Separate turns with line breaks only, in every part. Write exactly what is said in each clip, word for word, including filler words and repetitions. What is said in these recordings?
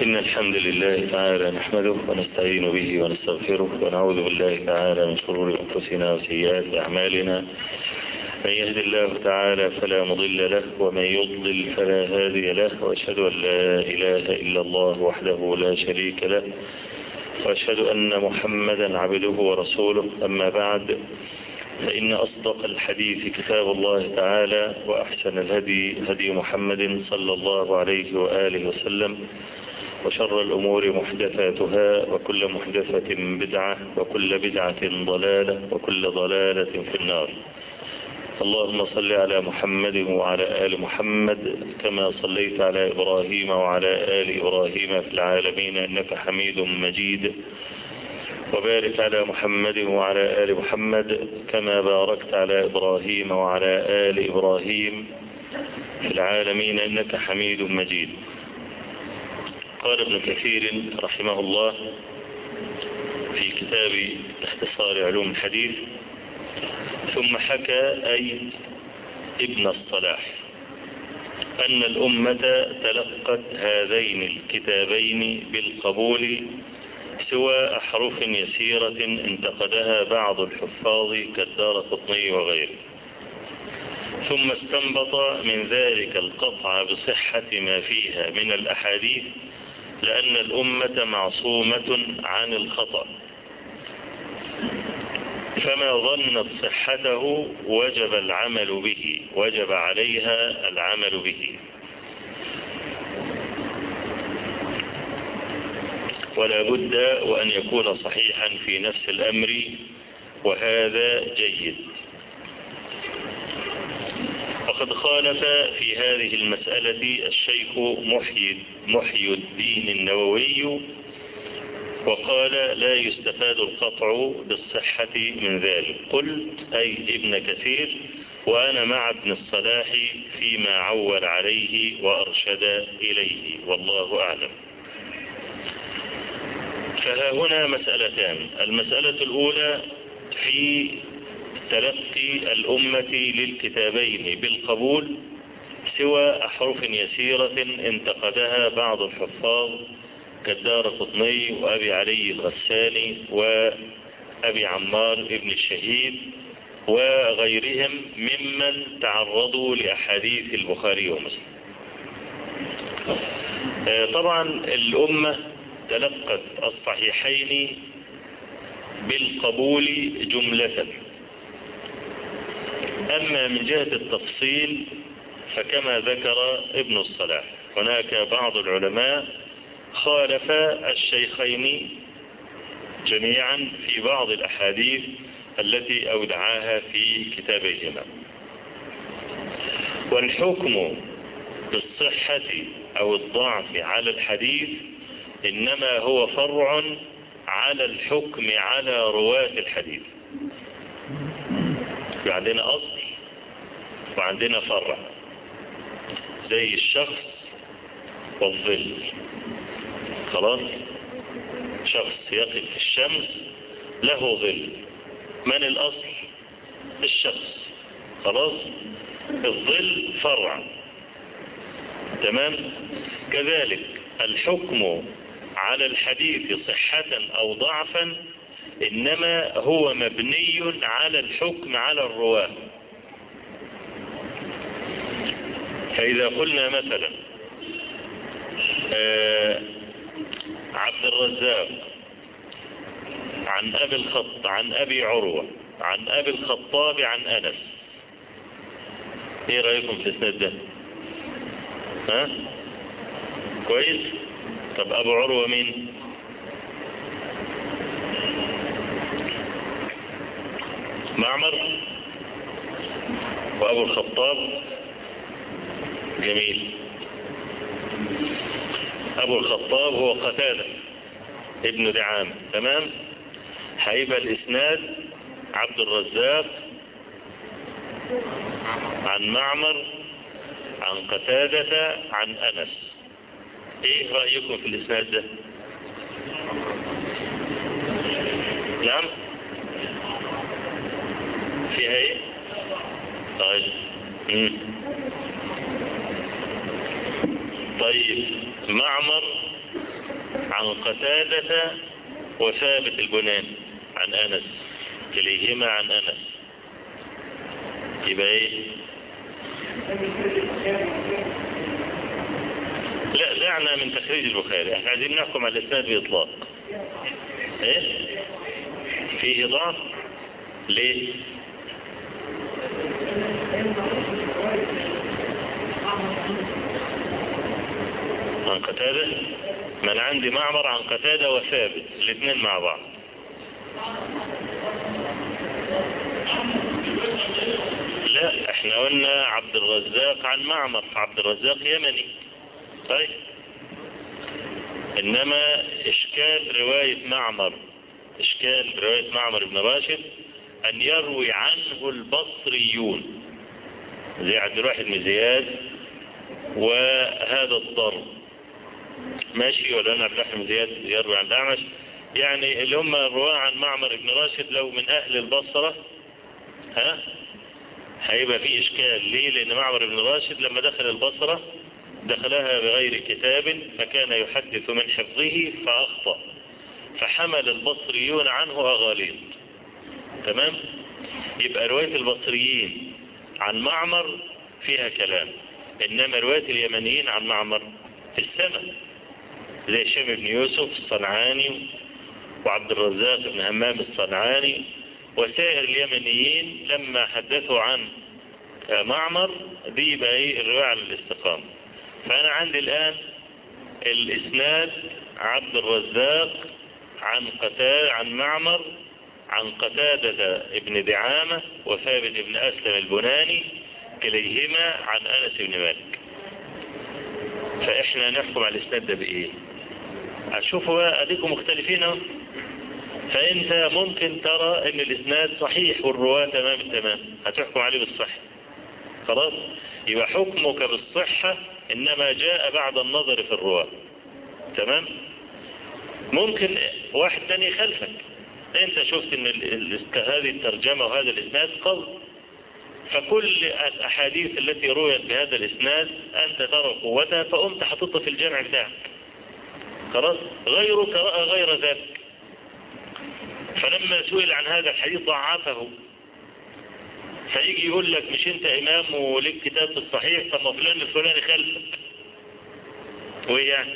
إن الحمد لله تعالى نحمده ونستعين به ونستغفره ونعوذ بالله تعالى من شرور أنفسنا وسيئات أعمالنا. من يهد الله تعالى فلا مضل له ومن يضلل فلا هادي له، وأشهد أن لا إله إلا الله وحده لا شريك له، وأشهد أن محمدا عبده ورسوله. أما بعد، فإن أصدق الحديث كتاب الله تعالى، وأحسن الهدي هدي محمد صلى الله عليه وآله وسلم، وشر الأمور محدثاتها، وكل محدثة بدعة، وكل بدعة ضلالة، وكل ضلالة في النار. اللهم صل على محمد وعلى آل محمد كما صليت على إبراهيم وعلى آل إبراهيم في العالمين إنك حميد مجيد، وبارك على محمد وعلى آل محمد كما باركت على إبراهيم وعلى آل إبراهيم في العالمين إنك حميد مجيد. قال ابن كثير رحمه الله في كتاب اختصار علوم الحديث: ثم حكى أي ابن الصلاح أن الأمة تلقت هذين الكتابين بالقبول سوى أحرف يسيرة انتقدها بعض الحفاظ كالدارقطني وغيره، ثم استنبط من ذلك القطع بصحة ما فيها من الأحاديث، لأن الأمة معصومة عن الخطأ، فما ظنت صحته وجب العمل به، وجب عليها العمل به. ولا بد وأن يكون صحيحا في نفس الأمر، وهذا جيد. وقد خالف في هذه المسألة الشيخ محي, محي الدين النووي، وقال: لا يستفاد القطع بالصحة من ذلك. قلت أي ابن كثير، وأنا مع ابن الصلاح فيما عول عليه وأرشد إليه، والله أعلم. فها هنا مسألتان: المسألة الأولى في تلقي الأمة للكتابين بالقبول سوى أحرف يسيرة انتقدها بعض الحفاظ كالدارقطني وأبي علي الغساني وأبي عمار ابن الشهيد وغيرهم ممن تعرضوا لأحاديث البخاري ومسلم. طبعا الأمة تلقت الصحيحين بالقبول جملة، أما من جهة التفصيل فكما ذكر ابن الصلاح، هناك بعض العلماء خالف الشيخين جميعا في بعض الأحاديث التي أودعاها في كتابيهما. والحكم بالصحة أو الضعف على الحديث إنما هو فرع على الحكم على رواة الحديث. عندنا أصل وعندنا فرع، زي الشخص والظل. خلاص، شخص يقف في الشمس له ظل، من الأصل؟ الشخص. خلاص، الظل فرع. تمام. كذلك الحكم على الحديث صحة أو ضعفا إنما هو مبني على الحكم على الرواة. فإذا قلنا مثلا آه عبد الرزاق عن أبي الخط عن أبي عروة عن أبي الخطاب عن أنس، ايه رأيكم في الاسناد ده؟ ها كويس؟ طب أبو عروة مين؟ معمر. وأبو الخطاب جميل. أبو الخطاب هو قتادة ابن دعامة. تمام. هيبقى الإسناد عبد الرزاق عن معمر عن قتادة عن أنس. ايه رأيكم في الإسناد ده؟ نعم، فيها ايه؟ طيب مم. طيب معمر عن قتادة وثابت البناني عن أنس، كليهما عن أنس. يبقى ايه؟ لا، دعنا من تخريج البخاري، احنا عايزين نحكم على الاسناد بإطلاق. ايه؟ فيه ضعف؟ ليه؟ عن قتادة؟ ما انا عندي معمر عن قتادة وثابت الاثنين مع بعض. لا، احنا قلنا عبد الرزاق عن معمر، عبد الرزاق يمني. طيب، انما اشكال رواية معمر، اشكال رواية معمر بن راشد ان يروي عنه البصريون زي عبد الواحد بن زياد وهذا الضرب، ماشي؟ ولا انا عبد الواحد بن زياد يروي عن الأعمش، يعني اللي هم الرواة عن معمر بن راشد لو من اهل البصرة ها هيبقى في اشكال. ليه؟ لان معمر بن راشد لما دخل البصرة دخلها بغير كتاب فكان يحدث من حفظه فأخطأ، فحمل البصريون عنه أغاليط. تمام؟ يبقى رواية البصريين عن معمر فيها كلام، إنما رواية اليمنيين عن معمر في السماء، زي هشام بن يوسف الصنعاني وعبد الرزاق بن همام الصنعاني وسائر اليمنيين لما حدثوا عن معمر دي بقى ايه؟ الرواية على الاستقامة. فأنا عندي الآن الإسناد عبد الرزاق عن قتادة عن معمر عن قتادة ابن دعامة وثابت ابن أسلم البناني كليهما عن أنس بن مالك. فإحنا نحكم على الإسناد ده بإيه؟ أشوفوا أديكم مختلفين اهو. فأنت ممكن ترى إن الإسناد صحيح والرواة تمام التمام، هتحكم عليه بالصحة. خلاص؟ يبقى حكمك بالصحة إنما جاء بعد النظر في الرواة. تمام؟ ممكن واحد تاني يخالفك، انت شفت ان هذه الترجمة وهذا الاسناد قوي، فكل الاحاديث التي رويت بهذا الاسناد انت ترى قوتها فقمت حطيتها في الجامع بتاعك. خلاص؟ غيرك رأى غير ذلك، فلما سئل عن هذا الحديث ضعفه، فيجي يقول لك مش انت امام ولك كتاب في الصحيح، طب ما فلان الفلاني خلفك. وايه يعني؟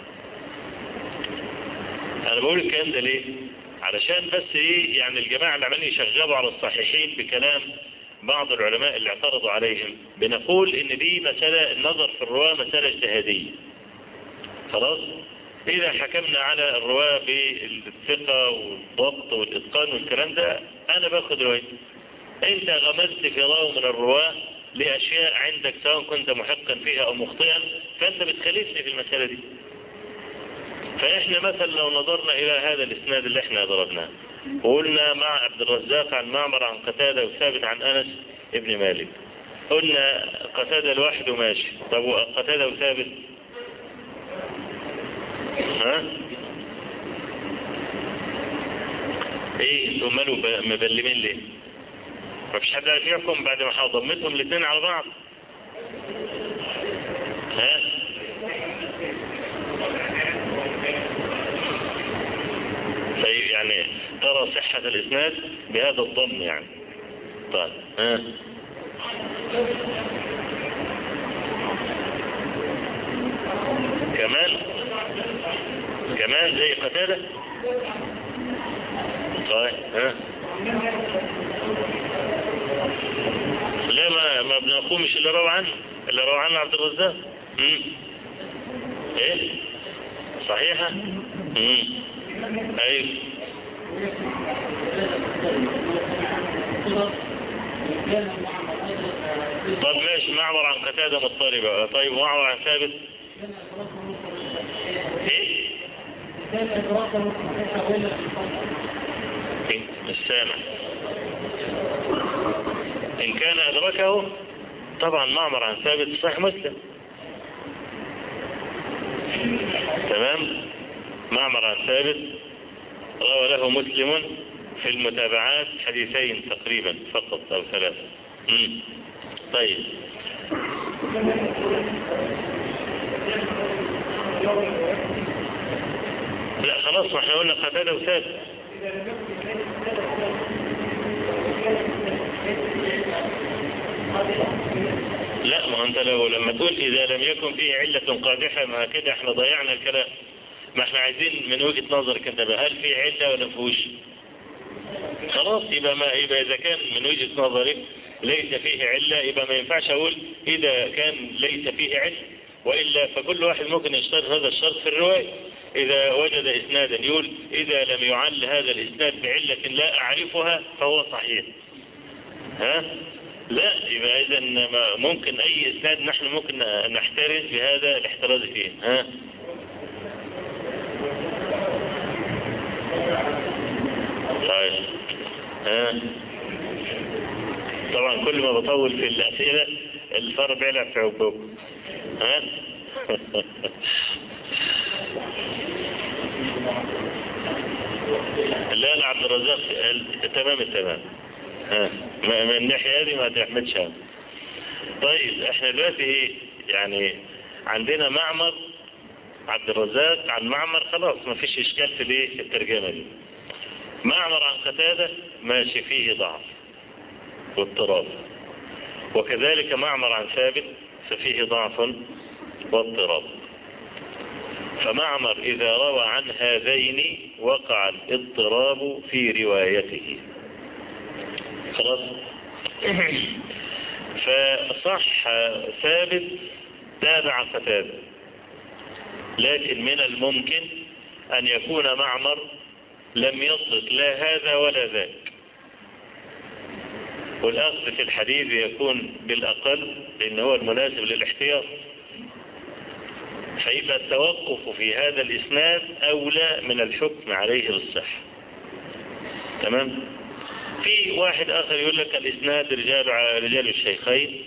انا بقول الكلام ده ليه؟ علشان بس ايه؟ يعني الجماعة اللي عمالين يشغلوا على الصحيحين بكلام بعض العلماء اللي اعترضوا عليهم، بنقول ان دي مسألة النظر في الرواة مسألة اجتهادية. خلاص؟ اذا حكمنا على الرواة بالثقة والضبط والاتقان والكلام ده انا باخد رواية. انت غمزت في راو من الرواة لاشياء عندك سواء كنت محقا فيها او مخطئا، فانت بتخالفني في المسألة دي. فإحنا مثلا لو نظرنا إلى هذا الإسناد اللي إحنا ضربناه وقلنا مع عبد الرزاق عن معمر عن قتادة وثابت عن أنس ابن مالك، قلنا قتادة لوحده ماشي، طب قتادة وثابت ها؟ إيه انتوا مالوا مبلمين ليه؟ مفيش حد عارف يحكم بعد ما ضمتهم الاثنين على بعض؟ ها؟ يعني ترى صحة الإسناد بهذا الضم يعني. طيب ها كمان كمان زي قتادة. طيب ها لا، ما ما بنقومش اللي روى عنه اللي روى عنه عبد الرزاق. امم ايه صحيحة. امم ايوه. طب ماشي، معمر عن قتادة مضطربة. طيب معمر عن ثابت ايه؟ مش سامع. ان كان ادركه طبعا معمر عن ثابت صحيح مسلم. تمام. معمر عن ثابت روى له مسلم في المتابعات حديثين تقريبا فقط او ثلاثة. امم طيب خلاص ما احنا قلنا قتادة وثابت. لا ما انت لو لما تقول اذا لم يكن فيه علة قادحة ما كده احنا ضيعنا الكلام. ما احنا عايزين من وجهة نظرك انت بقى هل فيه علة ولا فيهوش؟ خلاص يبقى ما يبقى اذا كان من وجهة نظرك ليس فيه علة يبقى ما ينفعش اقول اذا كان ليس فيه علة، وإلا فكل واحد ممكن يشترط هذا الشرط في الرواية. إذا وجد إسنادا يقول إذا لم يعل هذا الإسناد بعلة لا أعرفها فهو صحيح. ها؟ لا يبقى إذا ممكن أي إسناد نحن ممكن نحترز بهذا الاحتراز فيه. ها؟ طيب. ها؟ طبعا كل ما بطول في الأسئلة الفار بيلعب في عقبكم. ها؟ لا لا عبد الرزاق تمام التمام. ها من الناحية هذه ما تحمدش هم. طيب احنا دلوقتي ايه يعني عندنا معمر عبد الرزاق عن معمر خلاص ما فيش اشكال في الايه في الترجمة دي. معمر عن قتادة ماشي فيه ضعف واضطراب، وكذلك معمر عن ثابت ففيه ضعف واضطراب. فمعمر إذا روى عن هذين وقع الاضطراب في روايته. خلاص. فصح ثابت تابع قتادة، لكن من الممكن أن يكون معمر لم يصدق لا هذا ولا ذاك، والأخذ في الحديث يكون بالأقل لأنه هو المناسب للاحتياط، فيبقى التوقف في هذا الإسناد أولى من الحكم عليه بالصحة. تمام. في واحد آخر يقول لك الإسناد رجال رجال الشيخين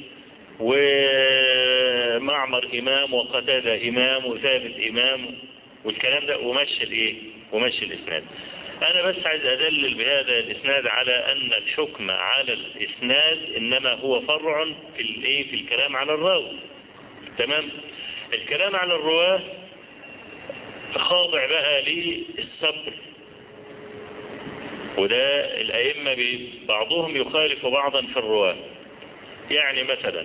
ومعمر إمام وقتادة إمام وثابت إمام والكلام ده ومشي الإيه ومشي الإسناد. أنا بس عايز أدلل بهذا الإسناد على أن الحكم على الإسناد إنما هو فرع في الإيه في الكلام على الراوي. تمام. الكلام على الرواة خاضع بقى للصبر، وده الأئمة بعضهم يخالف بعضا في الرواة. يعني مثلا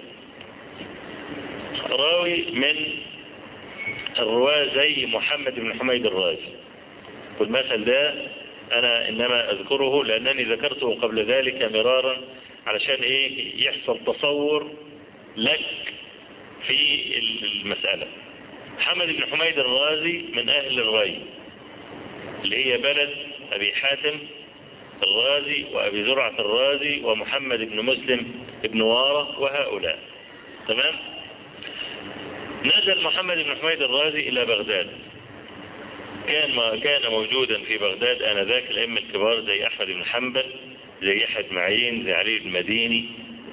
راوي من الرواة زي محمد بن حميد الرازي، والمثل ده أنا إنما أذكره لأنني ذكرته قبل ذلك مرارا علشان إيه يحصل تصور لك في المسألة. محمد بن حميد الرازي من أهل الري اللي هي بلد أبي حاتم الرازي وأبي زرعة الرازي ومحمد بن مسلم بن وارة وهؤلاء. تمام. نزل محمد بن حميد الرازي إلى بغداد، كان ما كان موجودا في بغداد آنذاك الأئمة الكبار زي أحمد بن حنبل زي يحيى بن معين زي علي بن المديني.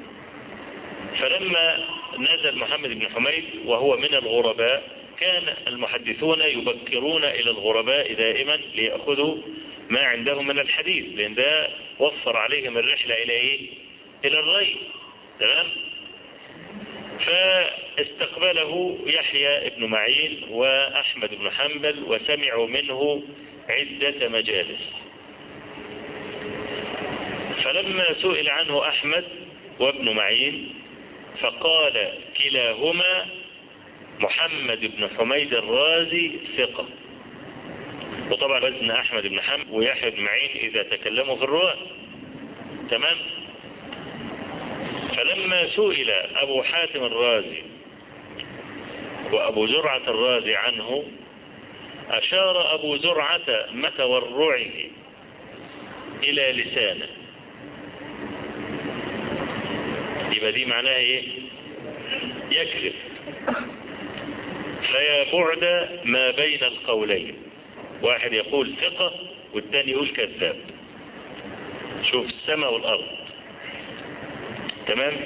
فلما نزل محمد بن حميد وهو من الغرباء كان المحدثون يبكرون إلى الغرباء دائما ليأخذوا ما عندهم من الحديث، لأن ده وفر عليهم الرحلة إلى إيه؟ إلى الري. تمام. فاستقبله يحيى بن معين وأحمد بن حنبل وسمعوا منه عدة مجالس. فلما سئل عنه أحمد وابن معين فقال كلاهما محمد بن حميد الرازي ثقة. وطبعا وزن أحمد بن حنبل ويحيى بن معين إذا تكلموا في الرواة. تمام. فلما سئل أبو حاتم الرازي وأبو زرعة الرازي عنه أشار أبو زرعة متورعه إلى لسانه. يبقى دي معناها إيه؟ يكذب. فيا بعد ما بين القولين، واحد يقول ثقة والثاني يقول كذاب. شوف السماء والأرض. تمام.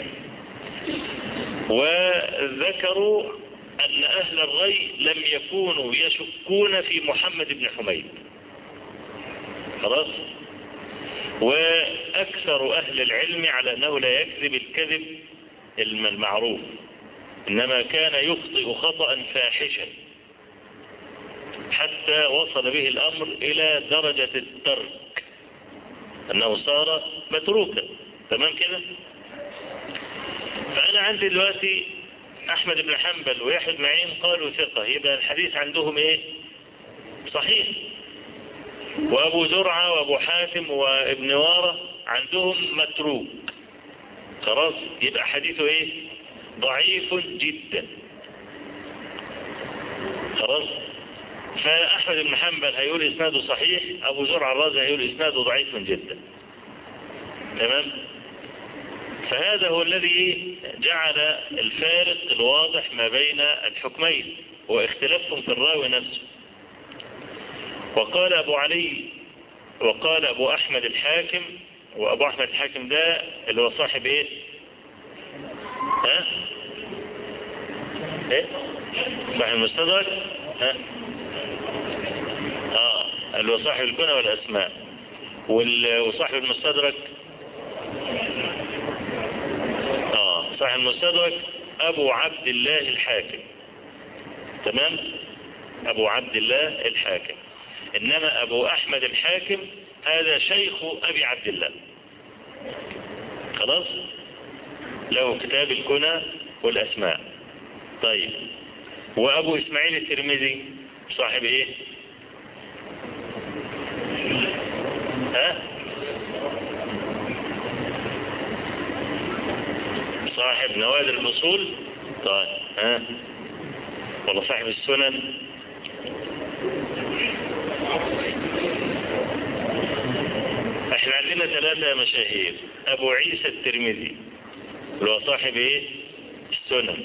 وذكروا أن أهل الري لم يكونوا يشكون في محمد بن حميد. خلاص. وأكثر أهل العلم على أنه لا يكذب الكذب المعروف، إنما كان يخطئ خطأ فاحشا. حتى وصل به الأمر إلى درجة الترك، أنه صار متروكا. تمام كده؟ فأنا عندي دلوقتي أحمد بن حنبل ويحيى بن معين قالوا ثقة، يبقى الحديث عندهم إيه؟ صحيح. وأبو زرعة وأبو حاتم وابن وارة عندهم متروك، خلاص يبقى حديثه إيه؟ ضعيف جدا. خلاص. فأحمد بن حنبل هيقول إسناده صحيح، أبو زرعة الرازي هيقول إسناده ضعيف جدا. تمام؟ فهذا هو الذي جعل الفارق الواضح ما بين الحكمين واختلافهم في الراوي نفسه. وقال أبو علي وقال أبو أحمد الحاكم، وأبو أحمد الحاكم ده اللي هو صاحب إيه؟ ها؟ إيه؟ صاحب المستدرك؟ ها؟ آه اللي هو صاحب الكنى والأسماء. وصاحب المستدرك آه صاحب المستدرك أبو عبد الله الحاكم. تمام؟ أبو عبد الله الحاكم. إنما أبو أحمد الحاكم هذا شيخ أبي عبد الله. خلاص؟ له كتاب الكنى والأسماء. طيب، وأبو إسماعيل الترمذي صاحب إيه؟ ها؟ صاحب نوادر الأصول. طيب، ها؟ ولا صاحب السنن؟ احنا عندنا ثلاثة مشاهير. أبو عيسى الترمذي اللي هو صاحب إيه؟ السنن.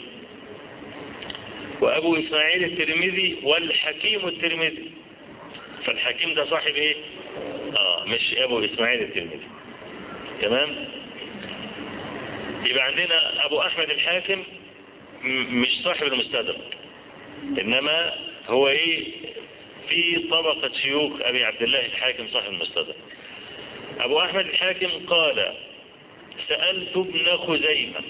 وأبو إسماعيل الترمذي والحكيم الترمذي. فالحكيم ده صاحب إيه؟ آه مش أبو إسماعيل الترمذي. تمام؟ يبقى عندنا أبو أحمد الحاكم مش صاحب المستدرك، إنما هو إيه؟ في طبقة شيوخ أبي عبد الله الحاكم صاحب المستدرك. أبو أحمد الحاكم قال: سألت ابن خزيمة.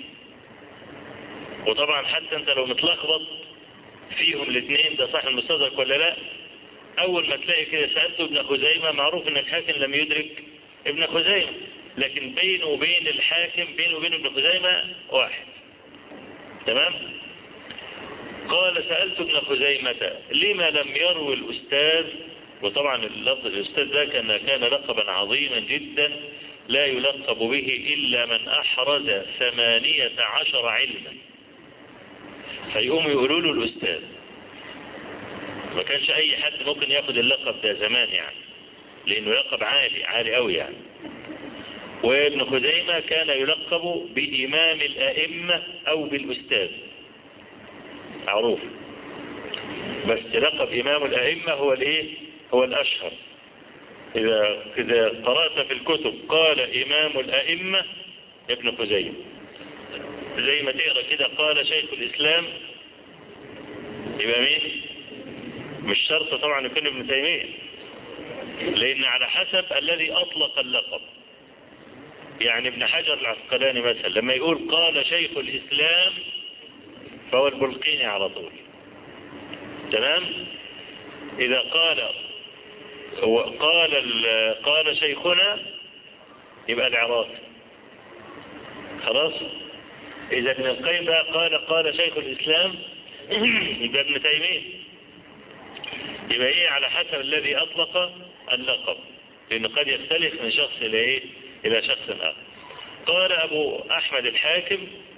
وطبعا حتى أنت لو متلخبط فيهم الاثنين ده صاحب المستدرك ولا لا، أول ما تلاقي كده سألت ابن خزيمة معروف أن الحاكم لم يدرك ابن خزيمة، لكن بينه وبين الحاكم بينه وبين ابن خزيمة واحد. تمام؟ قال: سألت ابن خزيمة لما لم يروي الأستاذ. وطبعا اللفظ الأستاذ ده كان كان لقبا عظيما جدا لا يلقب به إلا من أحرز ثمانية عشر علما، فيقوموا يقولوا له الأستاذ. ما كانش أي حد ممكن ياخد اللقب ده زمان يعني، لأنه لقب عالي عالي قوي يعني. وابن خزيمة كان يلقب بإمام الأئمة أو بالأستاذ، معروف. بس لقب إمام الأئمة هو الإيه؟ هو الأشهر. إذا إذا قرأت في الكتب قال إمام الأئمة ابن خزيمة، زي ما تقرأ كده قال شيخ الإسلام، يبقى مين؟ مش شرط طبعا يكون ابن تيمية، لأن على حسب الذي أطلق اللقب. يعني ابن حجر العسقلاني مثلا لما يقول قال شيخ الإسلام فهو البلقيني على طول. تمام؟ إذا قال قال قال شيخنا يبقى العراقي. خلاص؟ إذا ابن القيم قال قال شيخ الإسلام يبقى ابن تيمية. يبقى إيه؟ على حسب الذي أطلق اللقب، لأنه قد يختلف من شخص إلى إيه؟ إلى شخص آخر. قال أبو أحمد الحاكم: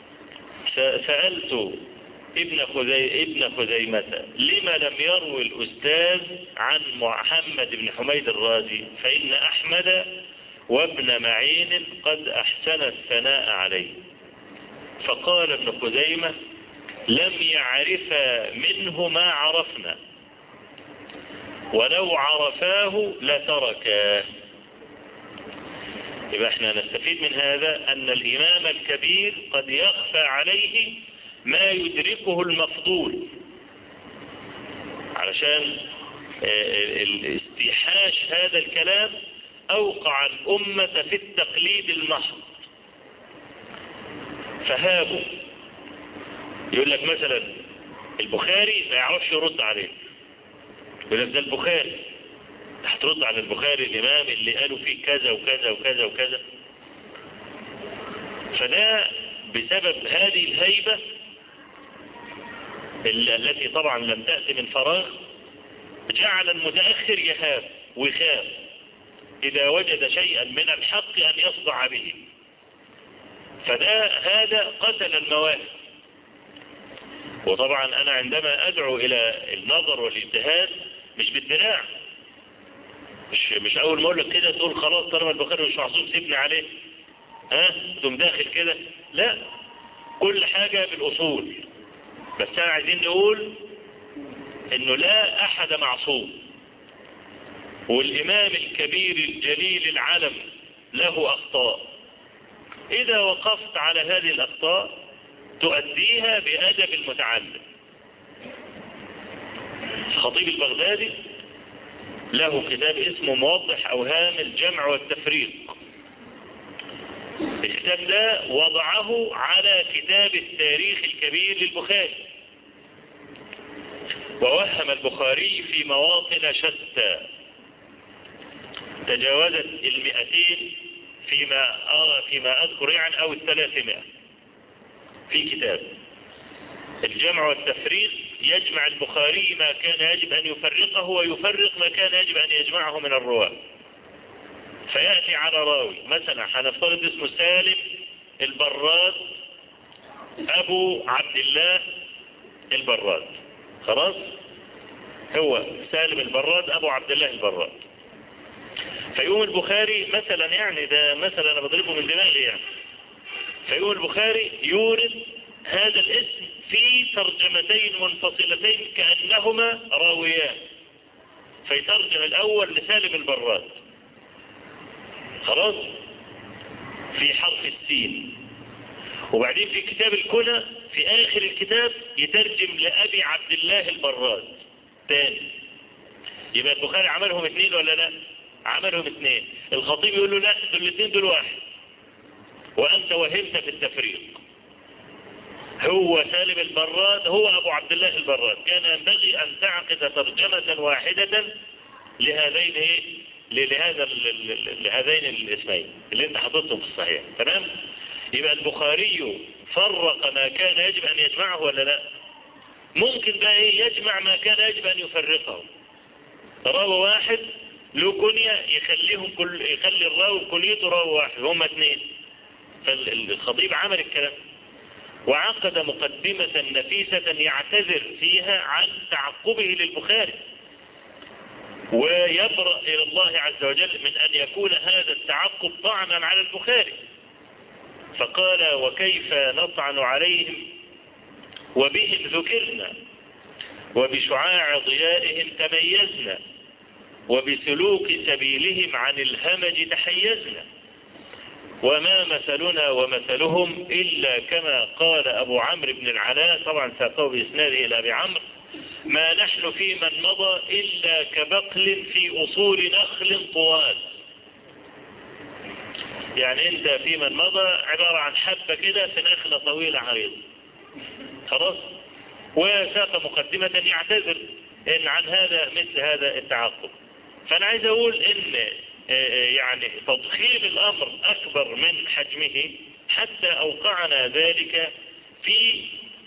سألت ابن خزي ابن خزيمة لما لم يروي الأستاذ عن محمد بن حميد الرازي، فإن أحمد وابن معين قد أحسن الثناء عليه. فقال ابن خزيمة: لم يعرف منه ما عرفنا، ولو عرفاه لتركاه. يبقى احنا نستفيد من هذا أن الإمام الكبير قد يخفى عليه ما يدركه المفضول، علشان استيحاش هذا الكلام أوقع الأمة في التقليد المحض. فهابوا يقول لك مثلا البخاري ما يعرفش يرد عليه، يقول لك ده البخاري، هترد على البخاري الإمام اللي قالوا فيه كذا وكذا وكذا وكذا. فده بسبب هذه الهيبة التي طبعا لم تأتي من فراغ، جعل المتأخر يهاب ويخاف إذا وجد شيئا من الحق أن يصدع به. فده هذا قتل المواهب. وطبعا أنا عندما أدعو إلى النظر والاجتهاد مش بالدراع، مش مش أول ما أقول لك كده تقول خلاص طالما البخاري مش محظوظ سيبني عليه، ها تقوم داخل كده. لا، كل حاجة بالأصول. بس أنا عايزين نقول إنه لا أحد معصوم، والإمام الكبير الجليل العلم له أخطاء. إذا وقفت على هذه الأخطاء تؤديها بأدب المتعلم. الخطيب البغدادي له كتاب اسمه موضح أوهام الجمع والتفريق. الكتاب ده وضعه على كتاب التاريخ الكبير للبخاري، ووهم البخاري في مواطن شتى تجاوزت المئتين فيما آه فيما أذكر يعني، أو الثلاثمائة في كتاب الجمع والتفريق. يجمع البخاري ما كان يجب أن يفرقه، ويفرق ما كان يجب أن يجمعه من الرواة. فيأتي على راوي مثلا هنفترض اسمه سالم البراد أبو عبد الله البراد، خلاص هو سالم البراد أبو عبد الله البراد. فيقوم البخاري مثلا، يعني ده مثلا أنا بضربه من دماغي يعني، فيقوم البخاري يورد هذا الاسم في ترجمتين منفصلتين كأنهما راويان. فيترجم الأول لسالم البراد خلاص في حرف السين، وبعدين في كتاب الكنى في آخر الكتاب يترجم لأبي عبد الله البراد تاني. يبقى البخاري عملهم اثنين ولا لا؟ عملهم اثنين. الخطيب يقول له لا، دول الاثنين دول واحد، وأنت وهمت في التفريق. هو سالم البراد هو أبو عبد الله البراد، كان ينبغي أن تعقد ترجمة واحدة لهذين ايه لهذا لهذين الاسمين اللي انت حطيتهم في الصحيح. تمام؟ يبقى البخاري فرق ما كان يجب أن يجمعه ولا لا؟ ممكن بقى ايه يجمع ما كان يجب أن يفرقه. راوي واحد له كنية يخليهم كل يخلي الراوي كنيته راوي واحد، هم اثنين. فالخطيب عمل الكلام وعقد مقدمة نفيسة يعتذر فيها عن تعقبه للبخاري، ويبرأ إلى الله عز وجل من أن يكون هذا التعقب طعنا على البخاري. فقال: وكيف نطعن عليهم وبهم ذكرنا، وبشعاع ضيائهم تميزنا، وبسلوك سبيلهم عن الهمج تحيزنا، وما مثلنا ومثلهم إلا كما قال أبو عمرو بن العلاء، طبعا ساقه بإسناده إلى أبي عمرو: ما نحن في من مضى إلا كبقل في أصول نخل طوال. يعني أنت في من مضى عبارة عن حبة كده في نخلة طويلة عريضة، خلاص. وساق مقدمة يعتذر إن عن هذا مثل هذا التعقب. فأنا عايز أقول إن يعني تضخيم الأمر أكبر من حجمه حتى أوقعنا ذلك في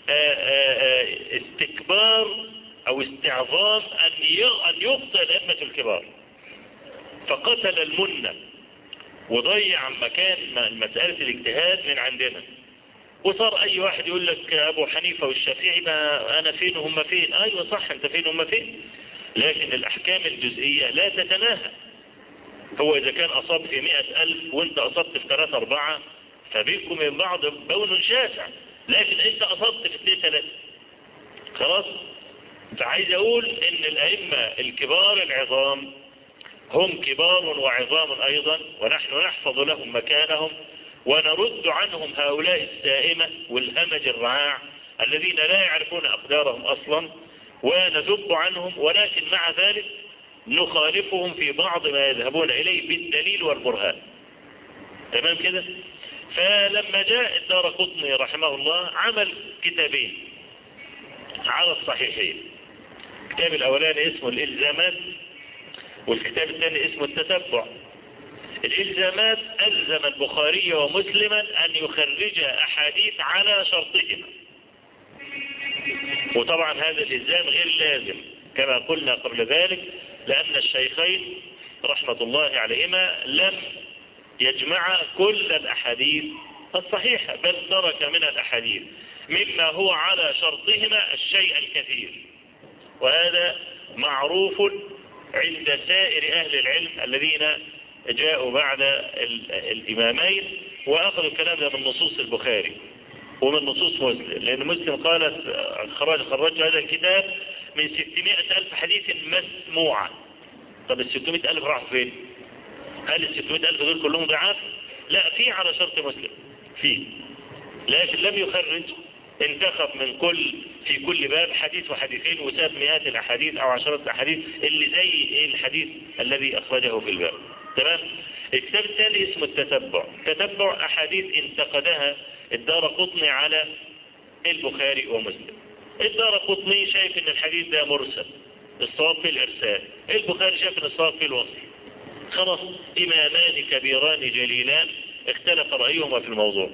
استكبار أو استعظام أن يخطئ الأئمة الكبار، فقتل المنة وضيع مكان مسألة الاجتهاد من عندنا. وصار أي واحد يقول لك أبو حنيفة والشافعي ما أنا فين وهم فين. أيوة صح، أنت فين وهم فين، لكن الأحكام الجزئية لا تتناهى. هو إذا كان أصاب في مئة ألف وإنت أصبت في ثلاثة أربعة فبينكم من بعض بون شاسع، لكن أنت أصبت في اثنين ثلاثة، خلاص. فعايز أقول إن الأئمة الكبار العظام هم كبار وعظام أيضا، ونحن نحفظ لهم مكانهم ونرد عنهم هؤلاء السائمة والهمج الرعاع الذين لا يعرفون أقدارهم أصلا، ونذب عنهم، ولكن مع ذلك نخالفهم في بعض ما يذهبون إليه بالدليل والبرهان. تمام كده؟ فلما جاء الدارقطني رحمه الله عمل كتابين على الصحيحين. الكتاب الأولاني اسمه الإلزامات، والكتاب الثاني اسمه التتبع. الإلزامات ألزم البخاري ومسلما أن يخرجا أحاديث على شرطهما، وطبعا هذا الإلزام غير لازم كما قلنا قبل ذلك، لأن الشيخين رحمة الله عليهما لم يجمع كل الأحاديث الصحيحة، بل ترك من الأحاديث مما هو على شرطهما الشيء الكثير، وهذا معروف عند سائر أهل العلم الذين جاءوا بعد الإمامين، وأخذوا الكلام ده من نصوص البخاري ومن نصوص مسلم، لأن مسلم قال خرج خرج هذا الكتاب من ستمائة ألف حديث مسموعة. طب ال ستمائة ألف راحوا فين؟ هل ال ستمائة ألف دول كلهم ضعاف؟ لا، في على شرط مسلم في، لكن لم يخرج، انتخب من كل في كل باب حديث وحديثين، وساب مئات الأحاديث أو عشرات الأحاديث اللي زي الحديث الذي أخرجه في الباب. تمام؟ الكتاب الثاني اسمه التتبع. تتبع أحاديث انتقدها الدارقطني على البخاري ومسلم. الدارقطني شايف ان الحديث ده مرسل، الصواب في الإرسال. البخاري شايف ان الصواب في الوصل. خلاص، إمامان كبيران جليلان اختلف رأيهما في الموضوع.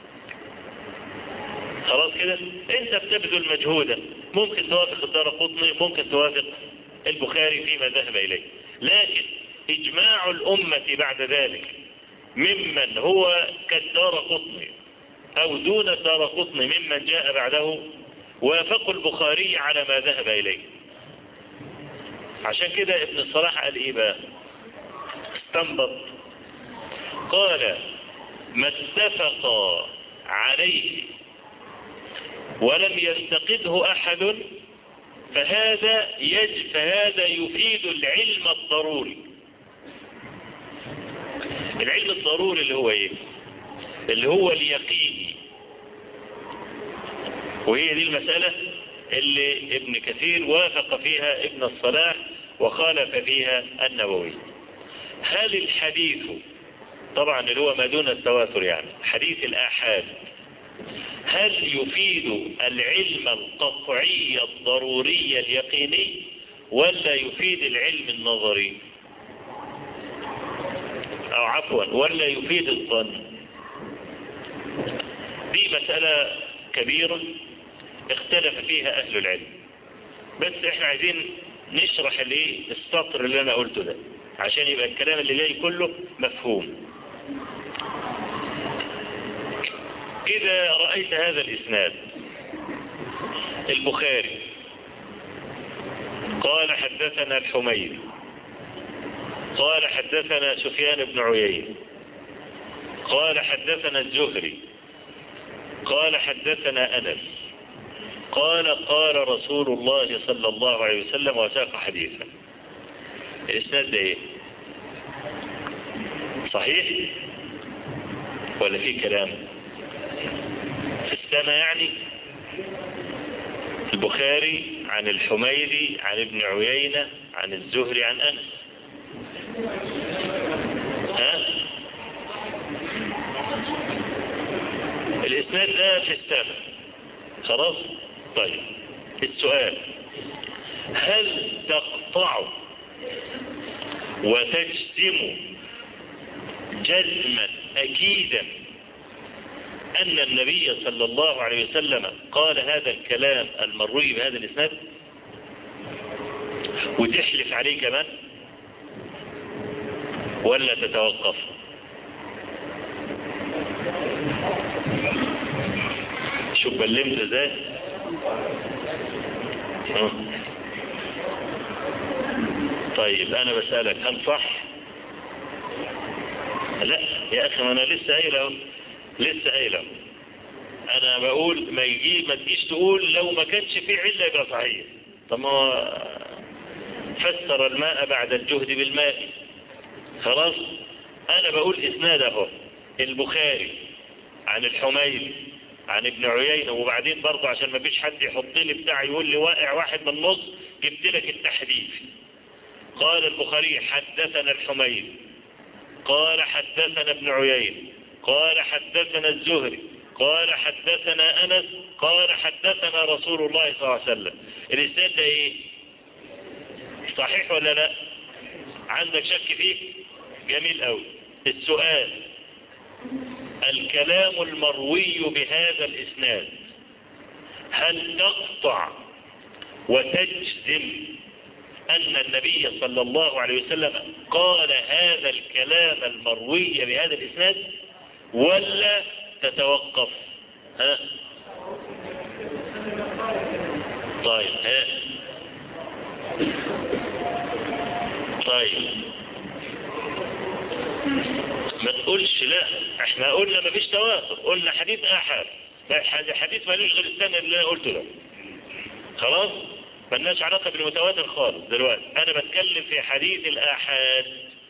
خلاص كده، انت بتبذل مجهودا، ممكن توافق الدارقطني، ممكن توافق البخاري فيما ذهب إليه، لكن إجماع الأمة بعد ذلك ممن هو كالدارقطني أو دون الدارقطني ممن جاء بعده وافقوا البخاري على ما ذهب إليه. عشان كده ابن الصلاح قال إيه بقى؟ استنبط، قال: ما اتفق عليه ولم ينتقده أحد فهذا يج فهذا يفيد العلم الضروري. العلم الضروري اللي هو ايه؟ اللي هو اليقيني، وهي دي المسألة اللي ابن كثير وافق فيها ابن الصلاح وخالف فيها النووي. هل الحديث، طبعا اللي هو ما دون التواتر يعني حديث الآحاد، هل يفيد العلم القطعي الضروري اليقيني ولا يفيد العلم النظري، او عفوا ولا يفيد الظن؟ دي مسألة كبيرة اختلف فيها اهل العلم، بس احنا عايزين نشرح الايه السطر اللي انا قلته ده عشان يبقى الكلام اللي جاي كله مفهوم. إذا رأيت هذا الإسناد: البخاري قال حدثنا الحميدي قال حدثنا سفيان بن عيينة قال حدثنا الزهري قال حدثنا أنس قال قال رسول الله صلى الله عليه وسلم وساق حديثا. الإسناد ده إيه؟ صحيح ولا في كلام في السنة؟ يعني البخاري عن الحميدي عن ابن عيينة عن الزهري عن أنس. ها؟ الإسناد ده في السنة. خلاص؟ طيب، السؤال: هل تقطع وتجزم جزما أكيدا أن النبي صلى الله عليه وسلم قال هذا الكلام المروي بهذا الإسناد، وتحلف عليه كمان، ولا تتوقف؟ شوف بلمت ازاي. طيب انا بسألك: هل صح؟ لا يا اخي، ما انا لسه قايله لسه قايله انا بقول ما يجي ما تجيش تقول لو ما كانش فيه عله يبقى صحيح. طب ما فسر الماء بعد الجهد بالماء. خلاص، انا بقول اسناد اهو: البخاري عن الحميدي عن ابن عيينة، وبعدين برضه عشان ما فيش حد يحط لي بتاع يقول لي واقع واحد من النص، جبت لك التحديث. قال البخاري حدثنا الحميدي قال حدثنا ابن عيينة قال حدثنا الزهري قال حدثنا أنس قال حدثنا رسول الله صلى الله عليه وسلم. الإسناد ده إيه؟ صحيح ولا لا؟ عندك شك فيه؟ جميل قوي. السؤال: الكلام المروي بهذا الإسناد هل تقطع وتجزم أن النبي صلى الله عليه وسلم قال هذا الكلام المروي بهذا الإسناد ولا تتوقف؟ ها؟ طيب ها؟ طيب ما تقولش لا، احنا قلنا ما فيش تواتر، قلنا حديث احد، حديث مالوش غير السنة اللي انا قلته ده. خلاص مالناش علاقة بالمتواتر خالص دلوقتي. انا بتكلم في حديث الاحاد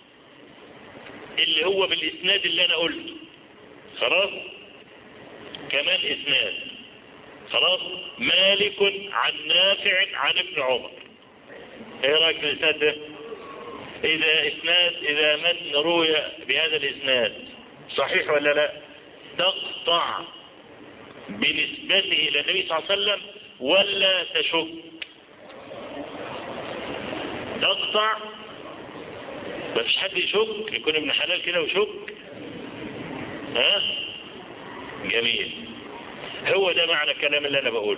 اللي هو بالاسناد اللي انا قلته. خلاص كمان اسناد. خلاص مالك عن نافع عن ابن عمر. ايه رايك في الاسناد ده؟ اذا اسناد اذا متن روي بهذا الاسناد صحيح ولا لا؟ تقطع بنسبته الى النبي صلى الله عليه وسلم ولا تشك؟ تقطع. ما فيش حد يشك، يكون ابن حلال كده وشك. ها جميل. هو ده معنى الكلام اللي انا بقوله.